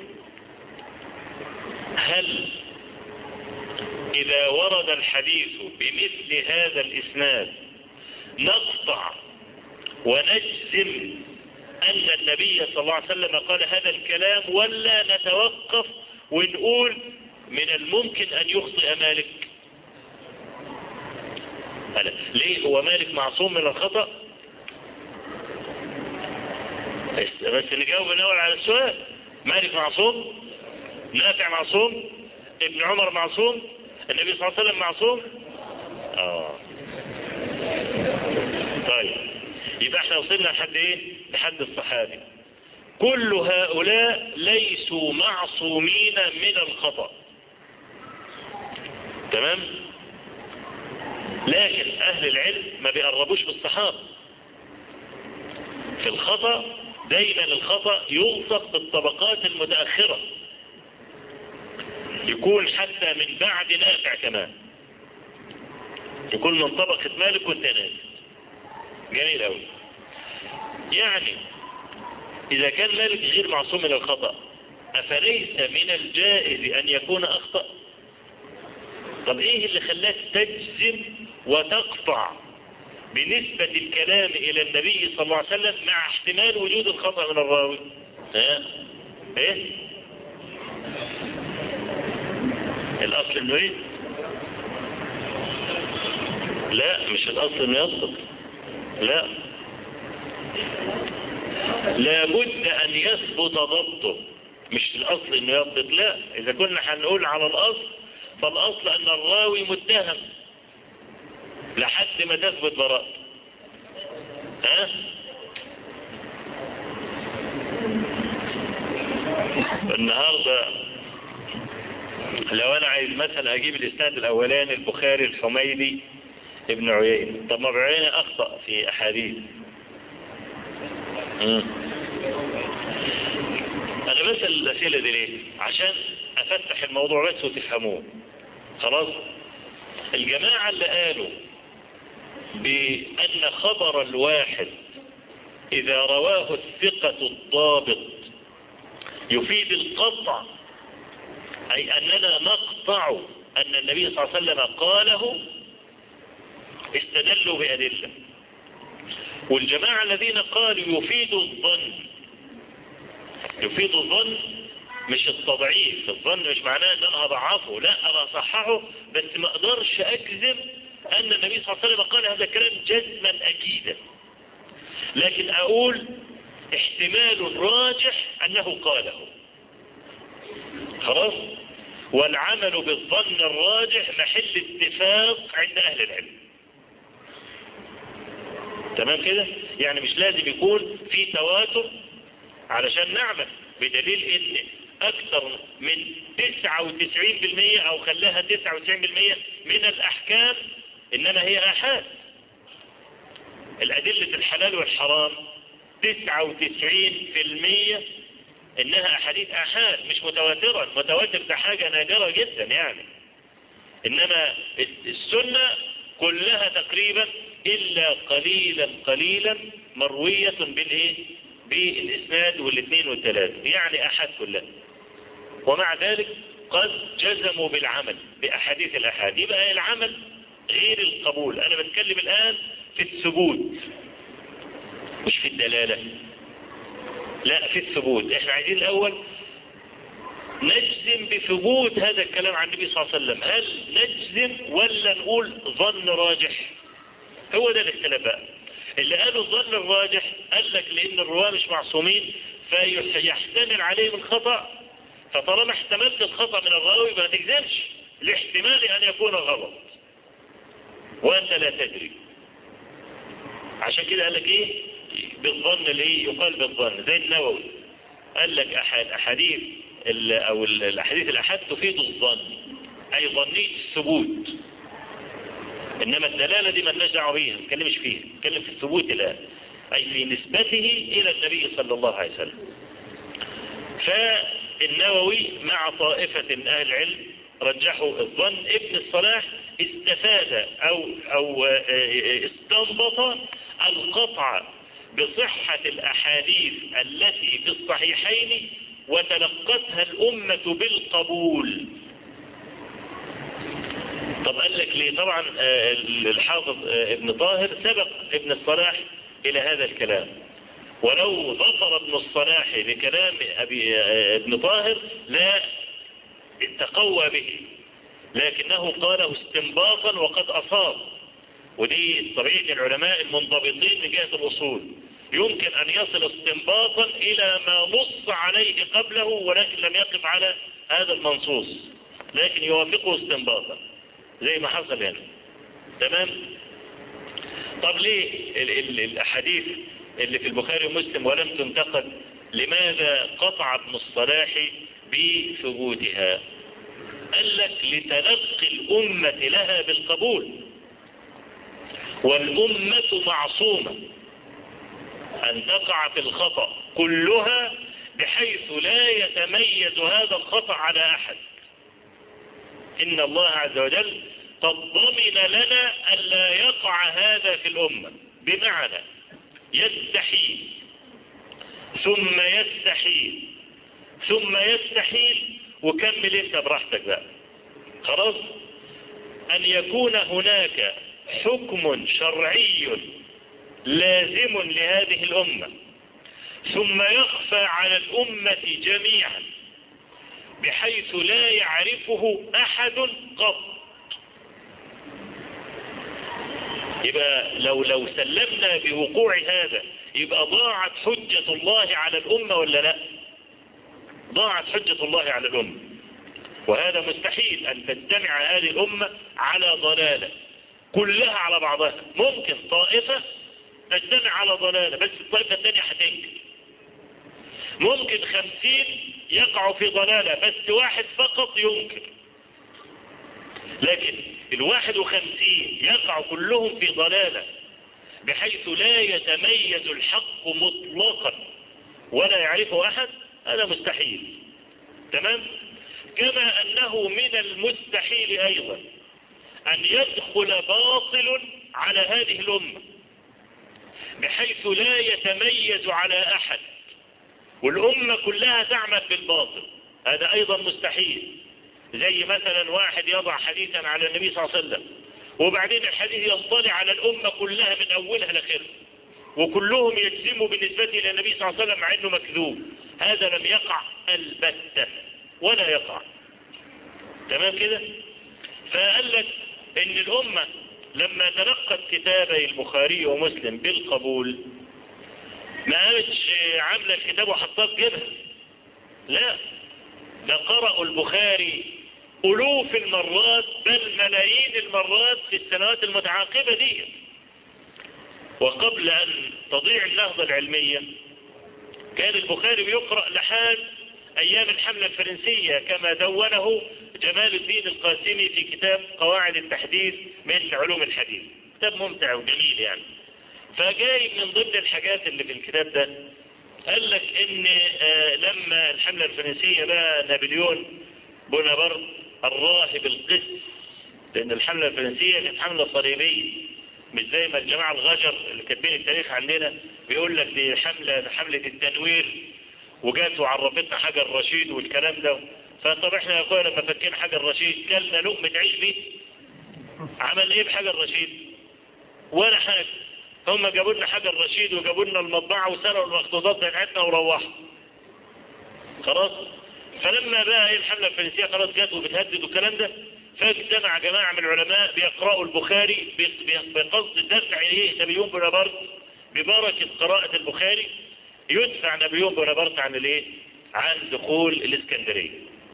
هل إذا ورد الحديث بمثل هذا الإسناد نقطع ونجزم أن النبي صلى الله عليه وسلم قال هذا الكلام ولا نتوقف ونقول من الممكن أن يخطئ مالك؟ هلا. ليه؟ هو مالك معصوم من الخطأ؟ بس نجاوب الأول على السؤال. مالك معصوم؟ نافع معصوم؟ ابن عمر معصوم؟ النبي صلى الله عليه وسلم معصوم؟ اه طيب يبقى احنا وصلنا لحد ايه؟ لحد الصحابي. كل هؤلاء ليسوا معصومين من الخطأ. تمام؟ لكن اهل العلم ما بيقربوش بالصحابة في الخطأ. دايما الخطأ يوصف بالطبقات المتأخرة، يكون حتى من بعد نافع كمان، يكون من طبقة مالك وانت نازل. جميل قوي. يعني اذا كان مالك غير معصوم من الخطأ افليس من الجائز ان يكون اخطأ؟ طب ايه اللي خلاك تجزم وتقطع بنسبة الكلام الى النبي صلى الله عليه وسلم مع احتمال وجود الخطأ من الراوي؟ ها ايه الاصل انه ايه؟ لا مش الاصل انه يصدق، لا لابد ان يثبت ضبطه، مش الاصل انه يصدق. لا، اذا كنا هنقول على الاصل فالاصل ان الراوي متهم لحد ما تثبت براءته. ها النهارده لو انا عايز مثلا اجيب الاسناد الاولاني البخاري الحميدي ابن عيينة، طب ما ابن عيينة اخطأ في احاديث. مم. انا بسأل الاسئلة دي ليه؟ عشان افتح الموضوع بس وتفهموه. خلاص الجماعة اللي قالوا بان خبر الواحد اذا رواه الثقة الضابط يفيد القطع، أي أننا نقطع أن النبي صلى الله عليه وسلم قاله، استدلوا بأدلة. والجماعة الذين قالوا يفيد الظن، يفيد الظن مش التضعيف. الظن مش معناه أن أنا هضعفه، لا أنا أصححه، بس ما أقدرش أكذب أن النبي صلى الله عليه وسلم قال هذا الكلام جزما أكيدا، لكن أقول احتمال راجح أنه قاله. خلاص. والعمل بالظن الراجح محل اتفاق عند اهل العلم. تمام كده؟ يعني مش لازم يكون في تواتر علشان نعمل، بدليل ان اكثر من تسعة وتسعين بالمئة او خلاها تسعة وتسعين بالمئة من الاحكام انما هي احاد. الادلة الحلال والحرام تسعة وتسعين بالمئة انها احاديث احاد مش متواترة. متواتر ده حاجة نادرة جدا يعني. إنما السنة كلها تقريبا إلا قليلا قليلا مروية بالإيه؟ بالإسناد والاثنين والثلاثة، يعني أحد كلها. ومع ذلك قد جزموا بالعمل بأحاديث الأحاد. يبقى العمل غير القبول. أنا بتكلم الآن في الثبوت مش في الدلالة، لا في الثبوت. احنا عايزين الأول نجزم بثبوت هذا الكلام عن النبي صلى الله عليه وسلم. هل نجزم ولا نقول ظن راجح؟ هو ده الاختلاف بقى. اللي قالوا الظن الراجح قال لك لأن الرواة مش معصومين فيحتمل عليهم الخطأ، فطالما احتملت الخطأ من الراوي ما تجزمش لاحتمال أن يكون غلط وأنت لا تدري. عشان كده قال لك إيه بالظن؟ اللي يقال بالظن زي النووي قال لك أحد أحاديث أو الأحاديث الأحاد تفيد الظن، أي ظنية الثبوت. إنما الدلالة دي ما لناش دعوة بيها، ما نتكلمش فيها، نتكلم في الثبوت الآن، أي في نسبته إلى النبي صلى الله عليه وسلم. فالنووي مع طائفة من أهل العلم رجحوا الظن. ابن الصلاح استفاد أو أو استنبط القطع بصحة الأحاديث التي في الصحيحين وتلقتها الأمة بالقبول. طب قال لك ليه؟ طبعا الحافظ ابن طاهر سبق ابن الصلاح إلى هذا الكلام، ولو ظفر ابن الصلاح بكلام أبي ابن طاهر لا تقوى به، لكنه قاله استنباطا وقد أصاب. ودي طبيعة العلماء المنضبطين من جهة الأصول، يمكن أن يصل استنباطا إلى ما نص عليه قبله ولكن لم يقف على هذا المنصوص، لكن يوافقه استنباطا زي ما حصل هنا. تمام؟ طب ليه الأحاديث اللي في البخاري ومسلم ولم تنتقد لماذا قطع ابن الصلاح بثبوتها؟ قال لك لتلقي الأمة لها بالقبول، والأمة معصومة أن تقع في الخطأ كلها بحيث لا يتميز هذا الخطأ على أحد. إن الله عز وجل قد ضمن لنا ألا يقع هذا في الأمة، بمعنى يستحيل ثم يستحيل ثم يستحيل، وكمل انت براحتك بقى خلاص، أن يكون هناك حكم شرعي لازم لهذه الأمة ثم يخفى على الأمة جميعا بحيث لا يعرفه أحد قط. يبقى لو لو سلمنا بوقوع هذا يبقى ضاعت حجة الله على الأمة ولا لا؟ ضاعت حجة الله على الأمة، وهذا مستحيل أن تجتمع هذه الأمة على ضلالة كلها على بعضها. ممكن طائفة تجتمع على ضلالة بس الطائفة الثانية هتنكر، ممكن خمسين يقعوا في ضلالة بس واحد فقط ينكر، لكن الواحد وخمسين يقع كلهم في ضلالة بحيث لا يتميز الحق مطلقا ولا يعرفه أحد، هذا مستحيل. تمام؟ كما أنه من المستحيل أيضا أن يدخل باطل على هذه الأمة بحيث لا يتميز على أحد والأمة كلها تعمل بالباطل، هذا أيضا مستحيل. زي مثلا واحد يضع حديثا على النبي صلى الله عليه وسلم وبعدين الحديث ينطلع على الأمة كلها من أولها لآخرها وكلهم يجزموا بالنسبة إلى النبي صلى الله عليه وسلم مع أنه مكذوب، هذا لم يقع البتة ولا يقع. تمام كده؟ فقال لك إن الأمة لما تلقت كتابي البخاري ومسلم بالقبول ما قالتش عاملة الكتاب وحطاه كده، لا، ده قرأوا البخاري ألوف المرات بل ملايين المرات في السنوات المتعاقبة دي. وقبل أن تضيع النهضة العلمية كان البخاري بيقرأ لحد أيام الحملة الفرنسية كما دونه جمال الدين القاسمي في كتاب قواعد التحديث من علوم الحديث، كتاب ممتع وجميل يعني. فجاي من ضمن الحاجات اللي في الكتاب ده قال لك ان آه لما الحملة الفرنسية بقى نابليون بونابرت الراهب القس لأن الحملة الفرنسية كانت حملة صليبية، مش زي ما الجماعة الغجر اللي كاتبين التاريخ عندنا بيقول لك دي حملة حملة التنوير وجات وعرفتنا حجر رشيد والكلام ده. فطب احنا يا اخويا لما فكينا حجر رشيد كلنا لقمة عيش بيه؟ عمل ايه بحجر رشيد؟ ولا حاجة. هم جابوا لنا حجر رشيد وجابوا لنا المطبعة وسرقوا المخطوطات بتاعتنا وروحوا. خلاص؟ فلما بقى ايه الحملة الفرنسية خلاص جات وبتهدد والكلام ده، فاجتمع جماعة من العلماء بيقرأوا البخاري بقصد دفع ايه نابليون بونابرت ببركة قراءة البخاري، يدفع نابليون بونابرت عن الايه؟ عن دخول الاسكندرية.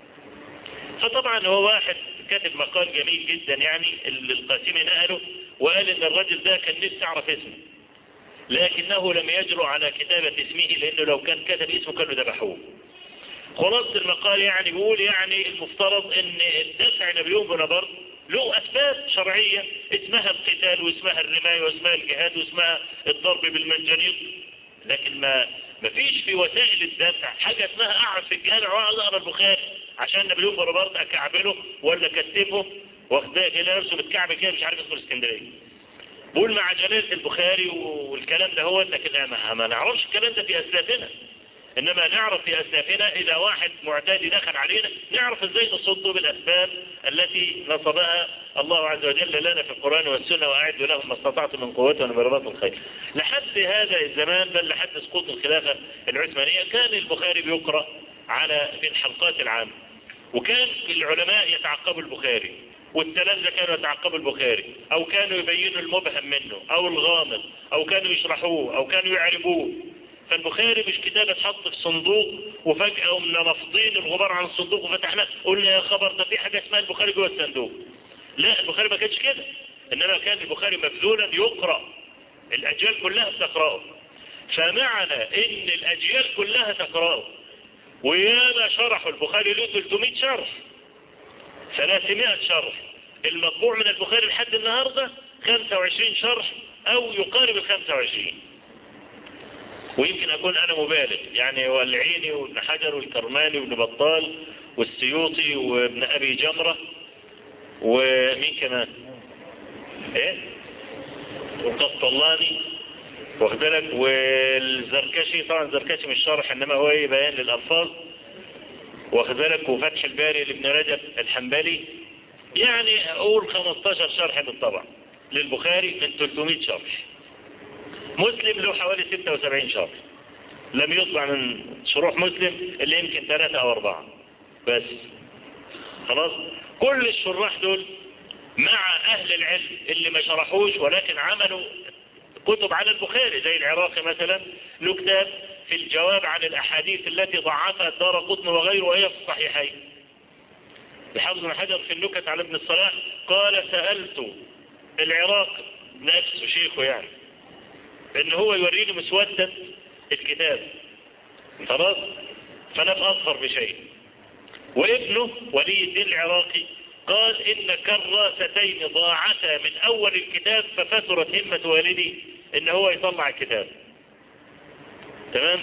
فطبعا هو واحد كاتب مقال جميل جدا يعني اللي القاسمي نقله، وقال ان الرجل ده كان نفسه يعرف اسمه لكنه لم يجرؤ على كتابة اسمه، لانه لو كان كتب اسمه كانوا ذبحوه. خلاصة المقال يعني بيقول يعني المفترض ان دفع نابليون بونابرت له اسباب شرعية اسمها القتال واسمها الرماية واسمها الجهاد واسمها الضرب بالمنجنيق، لكن ما ما فيش في وسائل الدفع حاجة اسمها اقعد في الجامع واقعد اقرا البخاري عشان نابليون بونابرت اكعبله ولا كتبه واخد كده نفسه بالكعب كده مش عارف يدخل اسكندريه. بقول مع جلالة البخاري والكلام ده هو، لكن ما, ما نعرفش الكلام ده في اسلافنا، انما نعرف في اسلافنا اذا واحد معتادي دخل علينا نعرف ازاي نصده بالاسباب التي نصبها الله عز وجل لنا في القرآن والسنة، واعدوا لهم ما استطعتم من قوة ومن رباط الخيل. لحد هذا الزمان بل لحد سقوط الخلافة العثمانية كان البخاري بيقرأ على في الحلقات العامة، وكان العلماء يتعقبوا البخاري والتلامذة كانوا يتعقبوا البخاري او كانوا يبينوا المبهم منه او الغامض او كانوا يشرحوه او كانوا يعربوه. فالبخاري مش كتاب اتحط في صندوق وفجأة قمنا نفضين الغبار عن الصندوق وفتحنا قلنا يا خبر ده في حاجة اسمها البخاري جوه الصندوق. لا، البخاري ما كانش كده، انما كان البخاري مبذولا يقرأ، الاجيال كلها بتقرأه. فمعنى ان الاجيال كلها تقرأه وياما شرحوا البخاري له ثلاثمائة شرح ثلاثمائة شرح، المطبوع من البخاري لحد النهاردة خمسة وعشرين شرح او يقارب ال خمسة وعشرين، ويمكن اكون انا مبالغ يعني، والعيني وابن حجر والكرماني وابن بطال والسيوطي وابن ابي جمرة ومين كمان ايه والقسطلاني واخد بالك والزركشي. طبعا الزركشي مش شرح انما هو ايه بيان للالفاظ واخد بالك، وفتح الباري لابن رجب الحنبلي. يعني اقول خمستاشر شرح بالطبع للبخاري من ثلاثمائة شرح. مسلم له حوالي ستة وسبعين شرح لم يطبع من شروح مسلم اللي يمكن ثلاثة او اربعة بس. خلاص كل الشراح دول مع اهل العلم اللي ما شرحوش ولكن عملوا كتب على البخاري زي العراقي مثلا له كتاب في الجواب عن الاحاديث التي ضعفها الدارقطني وغيره وهي في الصحيحين. الحافظ بن حجر في النكت على ابن الصلاح قال سألت العراقي نفسه شيخه يعني ان هو يوريني مسودة الكتاب، خلاص فلم اظهر بشيء. وابنه ولي الدين العراقي قال ان كراستين ضاعتا من اول الكتاب ففترت همة والدي ان هو يطلع الكتاب. تمام.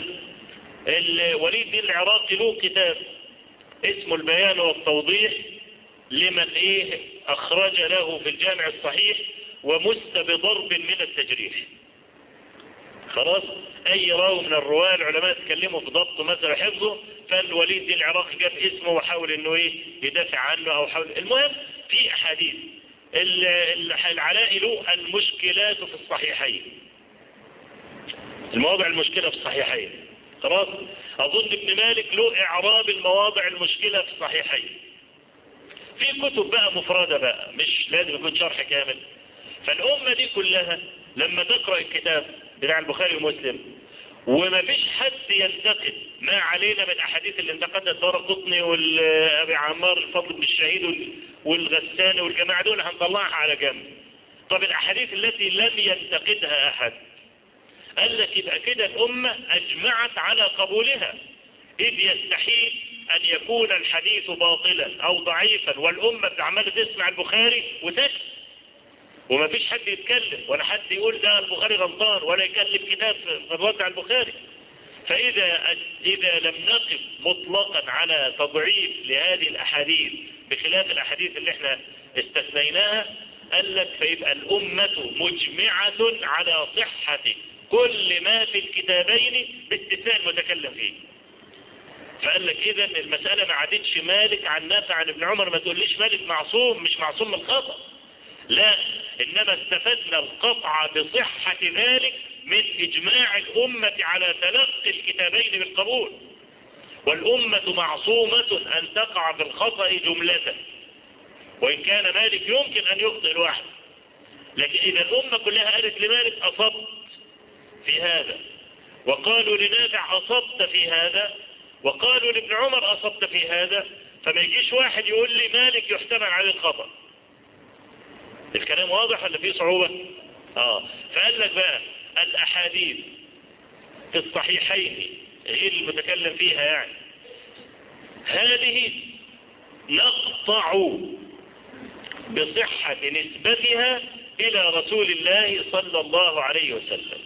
ولي الدين العراقي له كتاب اسمه البيان والتوضيح لمن ايه اخرج له في الجامع الصحيح ومس بضرب من التجريح. خلاص اي راوي من الرواه العلماء اتكلموا في ضبطه مثلا حفظه، فالوليد دي العراقي جاب اسمه وحاول انه ايه يدافع عنه او حاول. المهم في احاديث العلائي له المشكلات في الصحيحين، المواضع المشكلة في الصحيحين. خلاص اظن ابن مالك له اعراب المواضع المشكلة في الصحيحين. في كتب بقى مفردة بقى مش لازم يكون شرح كامل. فالامة دي كلها لما تقرأ الكتاب بتاع البخاري ومسلم وما فيش حد ينتقد ما علينا من احاديث اللي انتقدها الدارقطني والابي عمار الفضل بن الشهيد والغساني والجماعة دول هنطلعها على جنب. طب الاحاديث التي لم ينتقدها احد قال لك يبقى كده الامة اجمعت على قبولها، اذ يستحيل ان يكون الحديث باطلا او ضعيفا والامة عمالة تسمع البخاري وتسمع وما فيش حد يتكلم ولا حد يقول ده البخاري غلطان ولا يكلم كتاب في الرد على البخاري. فإذا إذا لم نقف مطلقا على تضعيف لهذه الأحاديث بخلاف الأحاديث اللي احنا استثنيناها. قال لك فيبقى الأمة مجمعة على صحة كل ما في الكتابين باستثناء المتكلم فيه. فقال لك إذا المسألة ما عادتش مالك عن نافع عن ابن عمر، ما تقوليش مالك معصوم، مش معصوم من الخطأ، لا، إنما استفدنا القطع بصحة ذلك من إجماع الأمة على تلقي الكتابين بالقبول. والأمة معصومة أن تقع بالخطأ جملة، وإن كان مالك يمكن أن يخطئ الواحد، لكن إذا الأمة كلها قالت لمالك أصبت في هذا، وقالوا لنافع أصبت في هذا، وقالوا لابن عمر أصبت في هذا، فما يجيش واحد يقول لي مالك يحتمل عليه الخطأ. الكلام واضح ولا فيه صعوبة؟ آه فقال لك بقى الأحاديث في الصحيحين غير المتكلم فيها يعني، هذه نقطع بصحة نسبتها إلى رسول الله صلى الله عليه وسلم.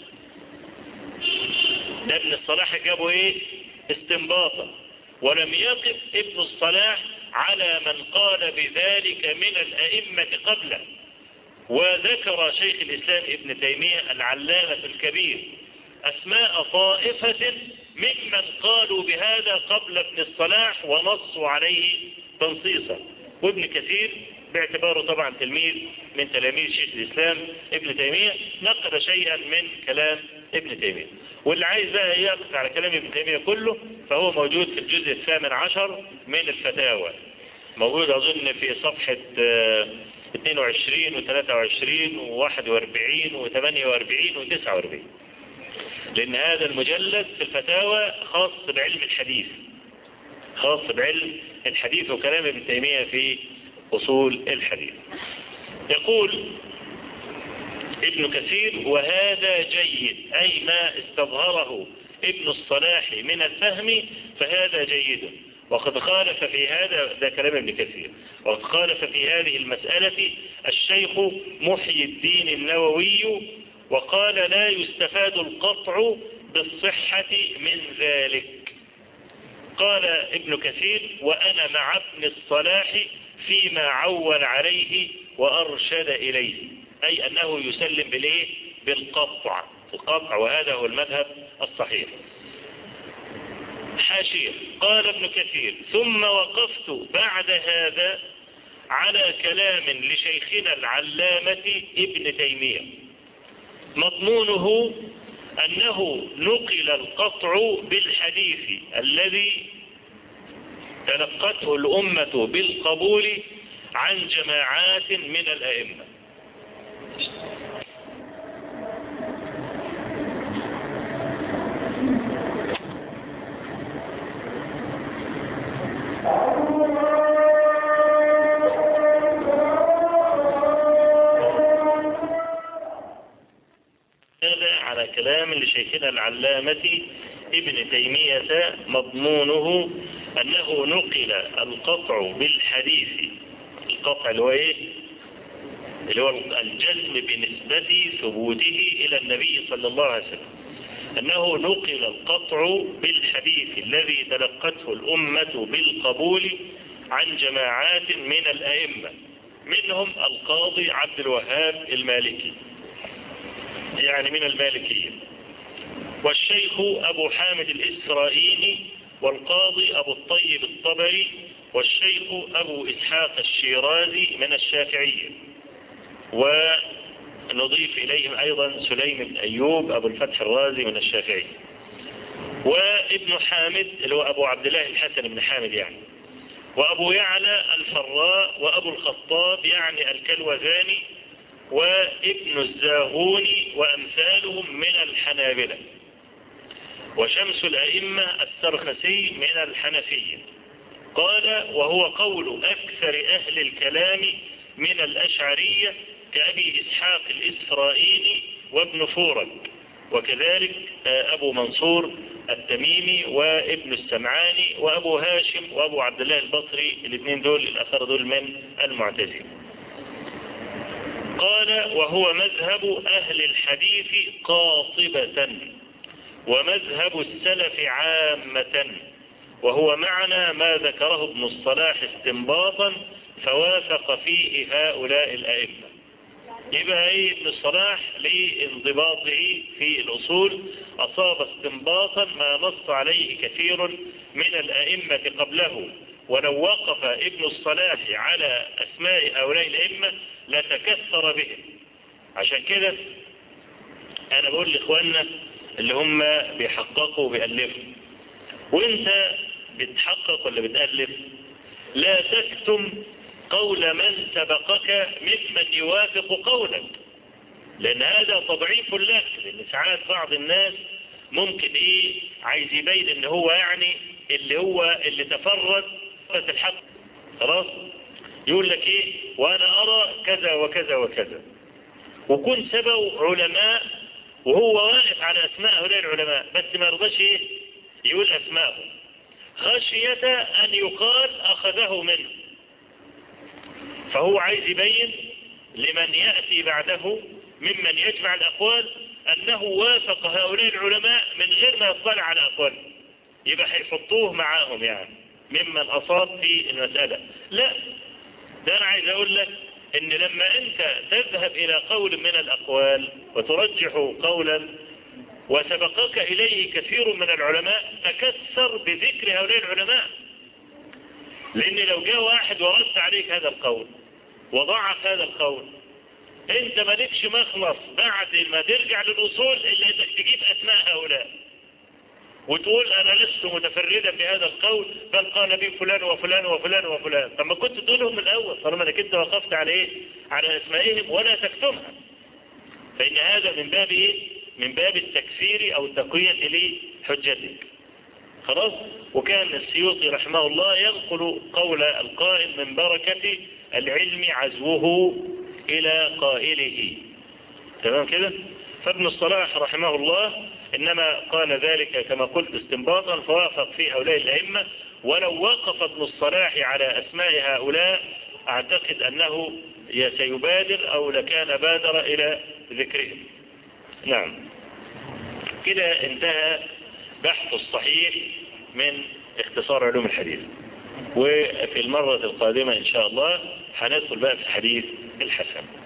ده ابن الصلاح جابوا إيه؟ استنباطا، ولم يقف ابن الصلاح على من قال بذلك من الأئمة قبله. وذكر شيخ الإسلام ابن تيمية العلامة الكبير أسماء طائفة ممن قالوا بهذا قبل ابن الصلاح ونصوا عليه تنصيصا. وابن كثير باعتباره طبعا تلميذ من تلاميذ شيخ الإسلام ابن تيمية نقل شيئا من كلام ابن تيمية. واللي عايز بقى يقف على كلام ابن تيمية كله فهو موجود في الجزء الثامن عشر من الفتاوى، موجود أظن في صفحة اثنين وعشرين وثلاثة وعشرين وواحد واربعين وثمانية واربعين وتسعة واربعين، لأن هذا المجلد في الفتاوى خاص بعلم الحديث، خاص بعلم الحديث وكلام ابن تيمية في أصول الحديث. يقول ابن كثير: وهذا جيد، أي ما استظهره ابن الصلاح من الفهم فهذا جيد. وقد خالف في هذا، ده كلام ابن كثير، وقد خالف في هذه المسألة الشيخ محي الدين النووي وقال لا يستفاد القطع بالصحة من ذلك. قال ابن كثير: وأنا مع ابن الصلاح فيما عول عليه وأرشد إليه، أي أنه يسلم بالإيه؟ بالقطع، القطع، وهذا هو المذهب الصحيح. حاشية: قال ابن كثير: ثم وقفت بعد هذا على كلام لشيخنا العلامة ابن تيمية مضمونه أنه نقل القطع بالحديث الذي تلقته الأمة بالقبول عن جماعات من الأئمة. هذا على كلام لشيخنا العلامة ابن تيمية مضمونه أنه نقل القطع بالحديث، القطع اللي هو إيه؟ اللي هو الجزم بنسبة ثبوته إلى النبي صلى الله عليه وسلم، أنه نقل القطع بالحديث الذي تلقته الأمة بالقبول عن جماعات من الأئمة، منهم القاضي عبد الوهاب المالكي، يعني من المالكية، والشيخ أبو حامد الإسرائيلي، والقاضي أبو الطيب الطبري، والشيخ أبو إسحاق الشيرازي من الشافعية، ونضيف إليهم أيضا سليم بن أيوب أبو الفتح الرازي من الشافعية، وابن حامد اللي هو أبو عبد الله الحسن بن حامد يعني، وأبو يعلى الفراء، وأبو الخطاب يعني الكلوذاني، وابن الزاغوني وأمثالهم من الحنابلة، وشمس الأئمة السرخسي من الحنفية. قال: وهو قول أكثر أهل الكلام من الأشعرية كأبي إسحاق الإسرائيلي وابن فورك، وكذلك أبو منصور التميمي وابن السمعاني وأبو هاشم وأبو عبد الله البصري، الاثنين دول الأثر دول من المعتزلة. قال: وهو مذهب أهل الحديث قاطبة، ومذهب السلف عامة، وهو معنى ما ذكره ابن الصلاح استنباطا فوافق فيه هؤلاء الأئمة. يبقى ايه ابن الصلاح لانضباطه في الأصول أصاب استنباطا ما نص عليه كثير من الأئمة قبله، ولو وقف ابن الصلاح على أسماء هؤلاء الأئمة لتكثر بهم. عشان كده أنا بقول لإخواننا اللي هم بيحققوا وبيألفوا، وانت بتحقق ولا بتألف، لا تكتم قول من سبقك ممن يوافق قولك، لأن هذا تضعيف لك. لأن ساعات بعض الناس ممكن ايه عايز يبين ان هو يعني اللي هو اللي تفرد الحق، خلاص يقول لك ايه وانا ارى كذا وكذا وكذا، وكن سبوا علماء وهو واقف على اسماء هؤلاء العلماء، بس ما يرضاش ايه يقول اسماءهم خشية ان يقال اخذه منه. فهو عايز يبين لمن يأتي بعده ممن يجمع الأقوال أنه وافق هؤلاء العلماء من غير ما يطلع على أقوالهم، يبقى هيحطوه معاهم يعني ممن أصاب في المسألة. لا، ده أنا عايز أقول لك إن لما أنت تذهب إلى قول من الأقوال وترجح قولا وسبقك إليه كثير من العلماء، تكثر بذكر هؤلاء العلماء، لأن لو جاء واحد ورد عليك هذا القول وضعف هذا القول، انت مالكش مخلص بعد ما ترجع للأصول اللي انك تجيب اسماء هؤلاء وتقول انا لست متفردا بهذا القول بل قال به فلان وفلان وفلان وفلان. طب ما كنت تقولهم من الاول طالما انك انت وقفت على ايه على اسمائهم ولا تكتمها. فان هذا من باب ايه من باب التكفير او التقوية لحجتك. خلاص. وكان السيوطي رحمه الله ينقل قول القائل من بركة العلم عزوه إلى قائله. تمام كده. فابن الصلاح رحمه الله إنما قال ذلك كما قلت استنباطا فوافق في هؤلاء الأئمة، ولو وقف ابن الصلاح على أسماء هؤلاء أعتقد أنه سيبادر أو لكان بادر إلى ذكرهم. نعم. كده انتهى بحث الصحيح من اختصار علوم الحديث، وفي المرة القادمة إن شاء الله هندخل بقى في الحديث الحسن.